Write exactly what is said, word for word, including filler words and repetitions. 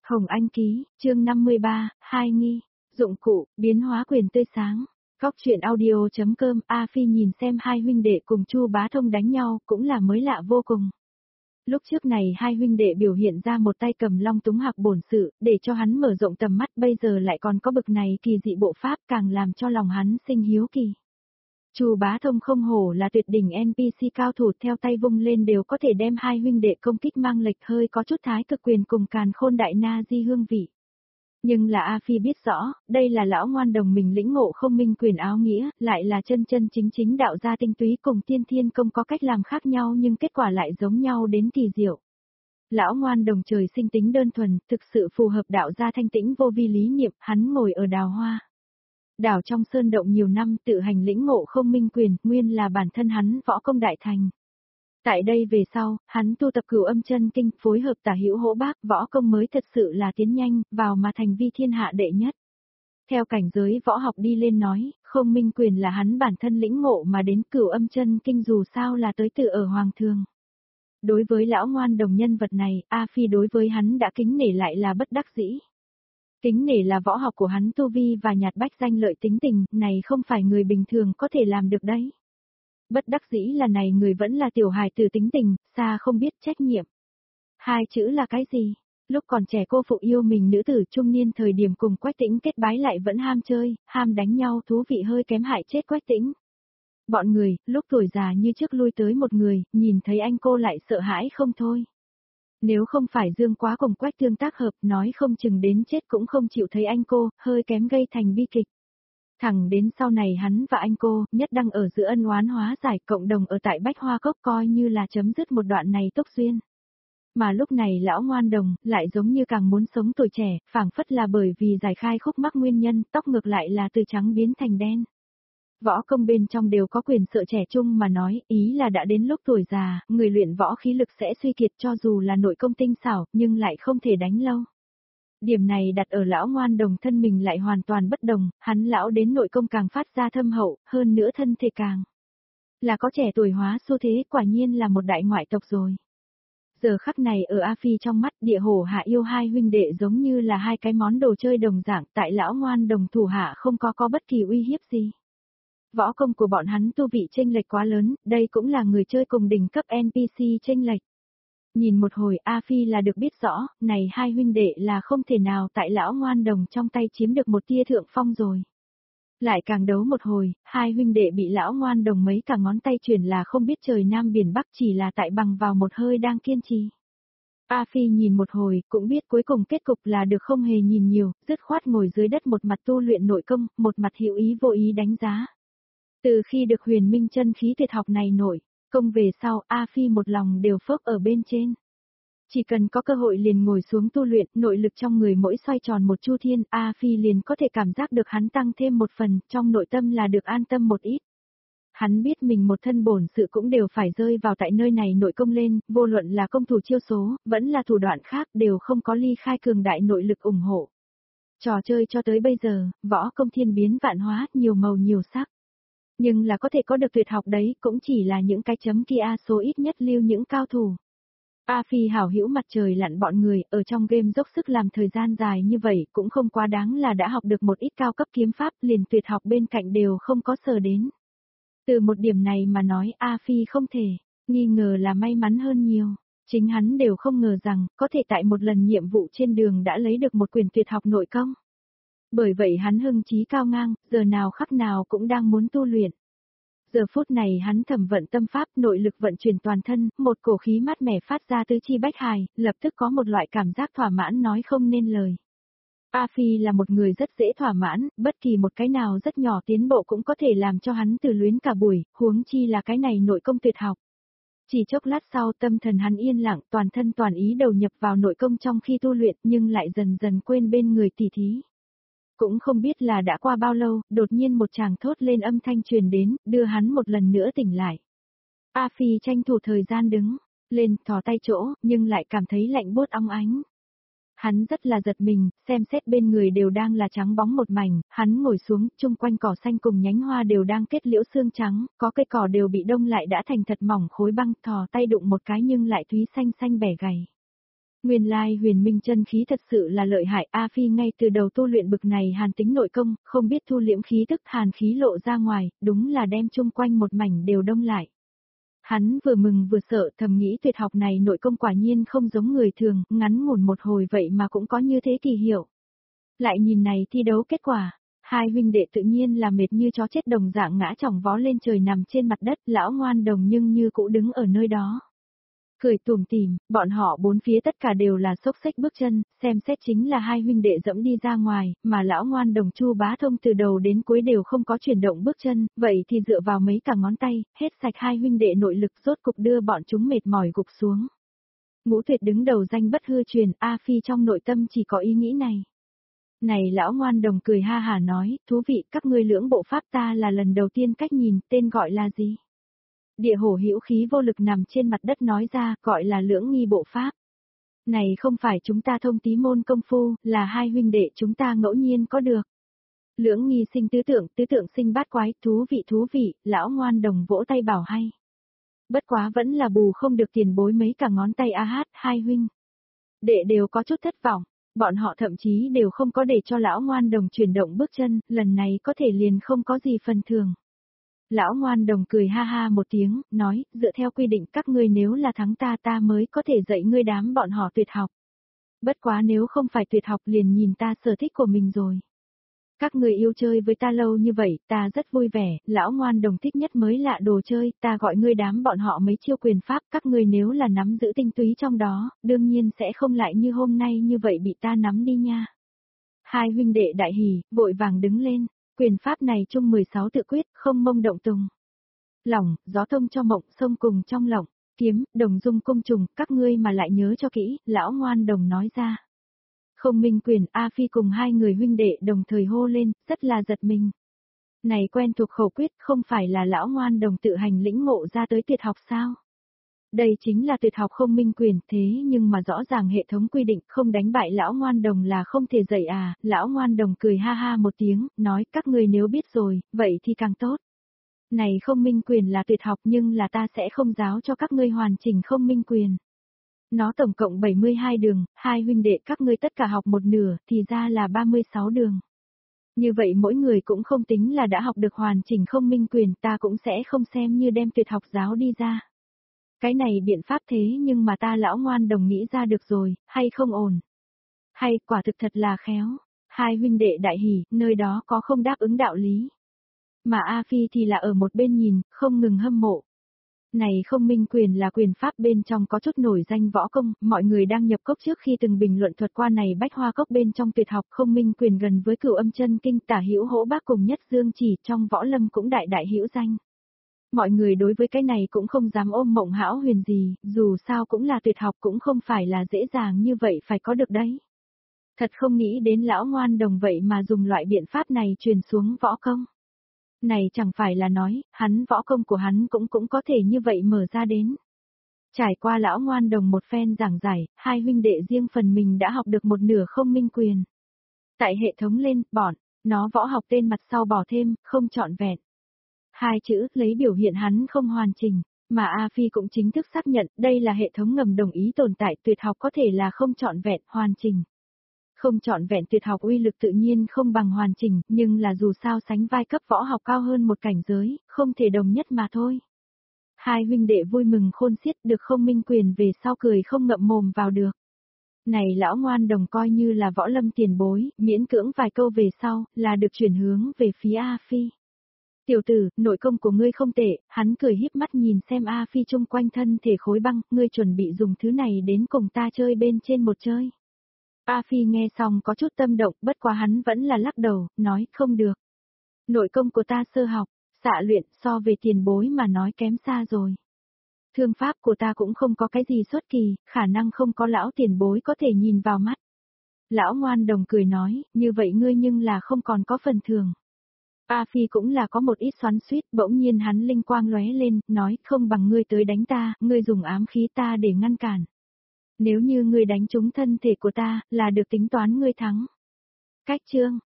Hồng Anh ký, chương năm mươi ba, hai nghi, dụng cụ, biến hóa quyền tươi sáng. Góc truyện audio.com, A Phi nhìn xem hai huynh đệ cùng Chu Bá Thông đánh nhau, cũng là mới lạ vô cùng. Lúc trước này hai huynh đệ biểu hiện ra một tay cầm long túng hạc bổn sự, để cho hắn mở rộng tầm mắt, bây giờ lại còn có bực này kỳ dị bộ pháp, càng làm cho lòng hắn sinh hiếu kỳ. Chu Bá Thông không hổ là tuyệt đỉnh en pê xê cao thủ, theo tay vung lên đều có thể đem hai huynh đệ công kích mang lệch, hơi có chút thái cực quyền cùng càn khôn đại na di hương vị. Nhưng là A Phi biết rõ, đây là lão ngoan đồng mình lĩnh ngộ không minh quyền áo nghĩa, lại là chân chân chính chính đạo gia tinh túy, cùng tiên thiên công có cách làm khác nhau nhưng kết quả lại giống nhau đến kỳ diệu. Lão ngoan đồng trời sinh tính đơn thuần, thực sự phù hợp đạo gia thanh tĩnh vô vi lý niệm, hắn ngồi ở đào hoa. Đảo trong sơn động nhiều năm, tự hành lĩnh ngộ không minh quyền, nguyên là bản thân hắn võ công đại thành. Tại đây về sau, hắn tu tập Cửu Âm Chân Kinh, phối hợp Tả Hữu Hỗ Bác, võ công mới thật sự là tiến nhanh, vào mà thành vi thiên hạ đệ nhất. Theo cảnh giới võ học đi lên nói, không minh quyền là hắn bản thân lĩnh ngộ mà đến, Cửu Âm Chân Kinh dù sao là tới từ ở Hoàng Thường. Đối với lão ngoan đồng nhân vật này, A Phi đối với hắn đã kính nể lại là bất đắc dĩ. Kính nể là võ học của hắn tu vi và nhạt bách danh lợi tính tình, này không phải người bình thường có thể làm được đấy. Bất đắc dĩ là này người vẫn là tiểu hài tử tính tình, xa không biết trách nhiệm. Hai chữ là cái gì? Lúc còn trẻ cô phụ yêu mình nữ tử trung niên thời điểm cùng Quách Tĩnh kết bái lại vẫn ham chơi, ham đánh nhau, thú vị hơi kém hại chết Quách Tĩnh. Bọn người, lúc tuổi già như trước lui tới một người, nhìn thấy anh cô lại sợ hãi không thôi. Nếu không phải Dương Quá cùng Quách Tương tác hợp, nói không chừng đến chết cũng không chịu thấy anh cô, hơi kém gây thành bi kịch. Thẳng đến sau này hắn và anh cô, nhất đang ở giữa ân oán hóa giải, cộng đồng ở tại Bách Hoa Cốc, coi như là chấm dứt một đoạn này tốc duyên. Mà lúc này lão ngoan đồng, lại giống như càng muốn sống tuổi trẻ, phảng phất là bởi vì giải khai khúc mắc nguyên nhân, tóc ngược lại là từ trắng biến thành đen. Võ công bên trong đều có quyền sợ trẻ trung mà nói, ý là đã đến lúc tuổi già, người luyện võ khí lực sẽ suy kiệt, cho dù là nội công tinh xảo, nhưng lại không thể đánh lâu. Điểm này đặt ở lão ngoan đồng thân mình lại hoàn toàn bất đồng, hắn lão đến nội công càng phát ra thâm hậu, hơn nữa thân thể càng là có trẻ tuổi hóa xu thế, quả nhiên là một đại ngoại tộc rồi. Giờ khắc này ở A Phi trong mắt, Địa Hổ Hạ Yêu hai huynh đệ giống như là hai cái món đồ chơi đồng dạng, tại lão ngoan đồng thủ hạ không có có bất kỳ uy hiếp gì. Võ công của bọn hắn tu vị chênh lệch quá lớn, đây cũng là người chơi cùng đỉnh cấp en pê xê chênh lệch. Nhìn một hồi A Phi là được biết rõ, này hai huynh đệ là không thể nào tại lão ngoan đồng trong tay chiếm được một tia thượng phong rồi. Lại càng đấu một hồi, hai huynh đệ bị lão ngoan đồng mấy cả ngón tay chuyển là không biết trời Nam biển Bắc, chỉ là tại bằng vào một hơi đang kiên trì. A Phi nhìn một hồi, cũng biết cuối cùng kết cục là được không hề nhìn nhiều, dứt khoát ngồi dưới đất một mặt tu luyện nội công, một mặt hữu ý vô ý đánh giá. Từ khi được Huyền Minh chân khí tuyệt học này nổi công về sau, A Phi một lòng đều phớp ở bên trên. Chỉ cần có cơ hội liền ngồi xuống tu luyện, nội lực trong người mỗi xoay tròn một chu thiên, A Phi liền có thể cảm giác được hắn tăng thêm một phần, trong nội tâm là được an tâm một ít. Hắn biết mình một thân bổn sự cũng đều phải rơi vào tại nơi này nội công lên, vô luận là công thủ chiêu số, vẫn là thủ đoạn khác đều không có ly khai cường đại nội lực ủng hộ. Trò chơi cho tới bây giờ, võ công thiên biến vạn hóa, nhiều màu nhiều sắc. Nhưng là có thể có được tuyệt học đấy, cũng chỉ là những cái chấm kia số ít nhất lưu những cao thủ. A Phi hảo hữu mặt trời lặn bọn người, ở trong game dốc sức làm thời gian dài như vậy, cũng không quá đáng là đã học được một ít cao cấp kiếm pháp, liền tuyệt học bên cạnh đều không có sờ đến. Từ một điểm này mà nói, A Phi không thể nghi ngờ là may mắn hơn nhiều. Chính hắn đều không ngờ rằng, có thể tại một lần nhiệm vụ trên đường đã lấy được một quyền tuyệt học nội công. Bởi vậy hắn hưng chí cao ngang, giờ nào khắc nào cũng đang muốn tu luyện. Giờ phút này hắn thẩm vận tâm pháp, nội lực vận chuyển toàn thân, một cổ khí mát mẻ phát ra tứ chi bách hài, lập tức có một loại cảm giác thỏa mãn nói không nên lời. A Phi là một người rất dễ thỏa mãn, bất kỳ một cái nào rất nhỏ tiến bộ cũng có thể làm cho hắn từ luyến cả buổi, huống chi là cái này nội công tuyệt học. Chỉ chốc lát sau tâm thần hắn yên lặng, toàn thân toàn ý đầu nhập vào nội công trong khi tu luyện, nhưng lại dần dần quên bên người tỉ thí. Cũng không biết là đã qua bao lâu, đột nhiên một chàng thốt lên âm thanh truyền đến, đưa hắn một lần nữa tỉnh lại. A Phi tranh thủ thời gian đứng lên, thò tay chỗ, nhưng lại cảm thấy lạnh buốt ong ánh. Hắn rất là giật mình, xem xét bên người đều đang là trắng bóng một mảnh, hắn ngồi xuống, chung quanh cỏ xanh cùng nhánh hoa đều đang kết liễu xương trắng, có cây cỏ đều bị đông lại đã thành thật mỏng khối băng, thò tay đụng một cái nhưng lại thúy xanh xanh bẻ gầy. Nguyên lai huyền minh chân khí thật sự là lợi hại, A Phi ngay từ đầu tu luyện bực này hàn tính nội công, không biết thu liễm khí tức hàn khí lộ ra ngoài, đúng là đem chung quanh một mảnh đều đông lại. Hắn vừa mừng vừa sợ, thầm nghĩ tuyệt học này nội công quả nhiên không giống người thường, ngắn ngủn một hồi vậy mà cũng có như thế kỳ hiệu. Lại nhìn này thi đấu kết quả, hai huynh đệ tự nhiên là mệt như chó chết đồng dạng ngã chỏng vó lên trời nằm trên mặt đất, lão ngoan đồng nhưng như cũ đứng ở nơi đó. Cười tủm tỉm, bọn họ bốn phía tất cả đều là xốc xếch bước chân, xem xét chính là hai huynh đệ dẫm đi ra ngoài, mà lão ngoan đồng Chu Bá Thông từ đầu đến cuối đều không có chuyển động bước chân, vậy thì dựa vào mấy cả ngón tay, hết sạch hai huynh đệ nội lực rốt cục đưa bọn chúng mệt mỏi gục xuống. Ngũ Tuyệt đứng đầu danh bất hư truyền, A Phi trong nội tâm chỉ có ý nghĩ này. Này lão ngoan đồng cười ha hà nói, thú vị, các ngươi lưỡng bộ pháp ta là lần đầu tiên cách nhìn, tên gọi là gì? Địa hổ hữu khí vô lực nằm trên mặt đất nói ra, gọi là lưỡng nghi bộ pháp. Này không phải chúng ta thông tí môn công phu, là hai huynh đệ chúng ta ngẫu nhiên có được. Lưỡng nghi sinh tứ tượng, tứ tượng sinh bát quái, thú vị thú vị, lão ngoan đồng vỗ tay bảo hay. Bất quá vẫn là bù không được tiền bối mấy cả ngón tay a hát, hai huynh. Đệ đều có chút thất vọng, bọn họ thậm chí đều không có để cho lão ngoan đồng chuyển động bước chân, lần này có thể liền không có gì phần thường. Lão ngoan đồng cười ha ha một tiếng, nói, dựa theo quy định các ngươi nếu là thắng ta ta mới có thể dạy ngươi đám bọn họ tuyệt học. Bất quá nếu không phải tuyệt học liền nhìn ta sở thích của mình rồi. Các người yêu chơi với ta lâu như vậy, ta rất vui vẻ, lão ngoan đồng thích nhất mới lạ đồ chơi, ta gọi ngươi đám bọn họ mấy chiêu quyền pháp, các ngươi nếu là nắm giữ tinh túy trong đó, đương nhiên sẽ không lại như hôm nay như vậy bị ta nắm đi nha. Hai huynh đệ đại hỉ, vội vàng đứng lên. Quyền pháp này chung mười sáu tự quyết, không mông động tùng. Lỏng, gió thông cho mộng, sông cùng trong lỏng, kiếm, đồng dung cung trùng, các ngươi mà lại nhớ cho kỹ, lão ngoan đồng nói ra. Không minh quyền, A Phi cùng hai người huynh đệ đồng thời hô lên, rất là giật mình. Này quen thuộc khẩu quyết, không phải là lão ngoan đồng tự hành lĩnh ngộ ra tới tuyệt học sao? Đây chính là tuyệt học không minh quyền, thế nhưng mà rõ ràng hệ thống quy định không đánh bại lão ngoan đồng là không thể dạy à, lão ngoan đồng cười ha ha một tiếng, nói các người nếu biết rồi, vậy thì càng tốt. Này không minh quyền là tuyệt học nhưng là ta sẽ không giáo cho các ngươi hoàn chỉnh không minh quyền. Nó tổng cộng bảy mươi hai đường, hai huynh đệ các ngươi tất cả học một nửa, thì ra là ba mươi sáu đường. Như vậy mỗi người cũng không tính là đã học được hoàn chỉnh không minh quyền, ta cũng sẽ không xem như đem tuyệt học giáo đi ra. Cái này biện pháp thế nhưng mà ta lão ngoan đồng nghĩ ra được rồi, hay không ổn? Hay quả thực thật là khéo, hai huynh đệ đại hỉ, nơi đó có không đáp ứng đạo lý. Mà A Phi thì là ở một bên nhìn, không ngừng hâm mộ. Này không minh quyền là quyền pháp bên trong có chút nổi danh võ công, mọi người đang nhập cốc trước khi từng bình luận thuật qua này bách hoa cốc bên trong tuyệt học không minh quyền gần với cửu âm chân kinh tả hữu hỗ bác cùng nhất dương chỉ trong võ lâm cũng đại đại hữu danh. Mọi người đối với cái này cũng không dám ôm mộng hão huyền gì, dù sao cũng là tuyệt học cũng không phải là dễ dàng như vậy phải có được đấy. Thật không nghĩ đến lão ngoan đồng vậy mà dùng loại biện pháp này truyền xuống võ công. Này chẳng phải là nói, hắn võ công của hắn cũng cũng có thể như vậy mở ra đến. Trải qua lão ngoan đồng một phen giảng giải, hai huynh đệ riêng phần mình đã học được một nửa không minh quyền. Tại hệ thống lên, bọn, nó võ học tên mặt sau bỏ thêm, không trọn vẹn. Hai chữ lấy biểu hiện hắn không hoàn chỉnh, mà A Phi cũng chính thức xác nhận đây là hệ thống ngầm đồng ý tồn tại tuyệt học có thể là không trọn vẹn, hoàn chỉnh. Không trọn vẹn tuyệt học uy lực tự nhiên không bằng hoàn chỉnh, nhưng là dù sao sánh vai cấp võ học cao hơn một cảnh giới, không thể đồng nhất mà thôi. Hai huynh đệ vui mừng khôn xiết được không minh quyền về sau cười không ngậm mồm vào được. Này lão ngoan đồng coi như là võ lâm tiền bối, miễn cưỡng vài câu về sau, là được chuyển hướng về phía A Phi. Tiểu tử, nội công của ngươi không tệ, hắn cười híp mắt nhìn xem A Phi chung quanh thân thể khối băng, ngươi chuẩn bị dùng thứ này đến cùng ta chơi bên trên một chơi. A Phi nghe xong có chút tâm động, bất quá hắn vẫn là lắc đầu, nói không được. Nội công của ta sơ học, xạ luyện so về tiền bối mà nói kém xa rồi. Thương pháp của ta cũng không có cái gì xuất kỳ, khả năng không có lão tiền bối có thể nhìn vào mắt. Lão ngoan đồng cười nói, như vậy ngươi nhưng là không còn có phần thường. A Phi cũng là có một ít xoắn xuýt, bỗng nhiên hắn linh quang lóe lên, nói không bằng ngươi tới đánh ta, ngươi dùng ám khí ta để ngăn cản. Nếu như ngươi đánh trúng thân thể của ta, là được tính toán ngươi thắng. Cách chương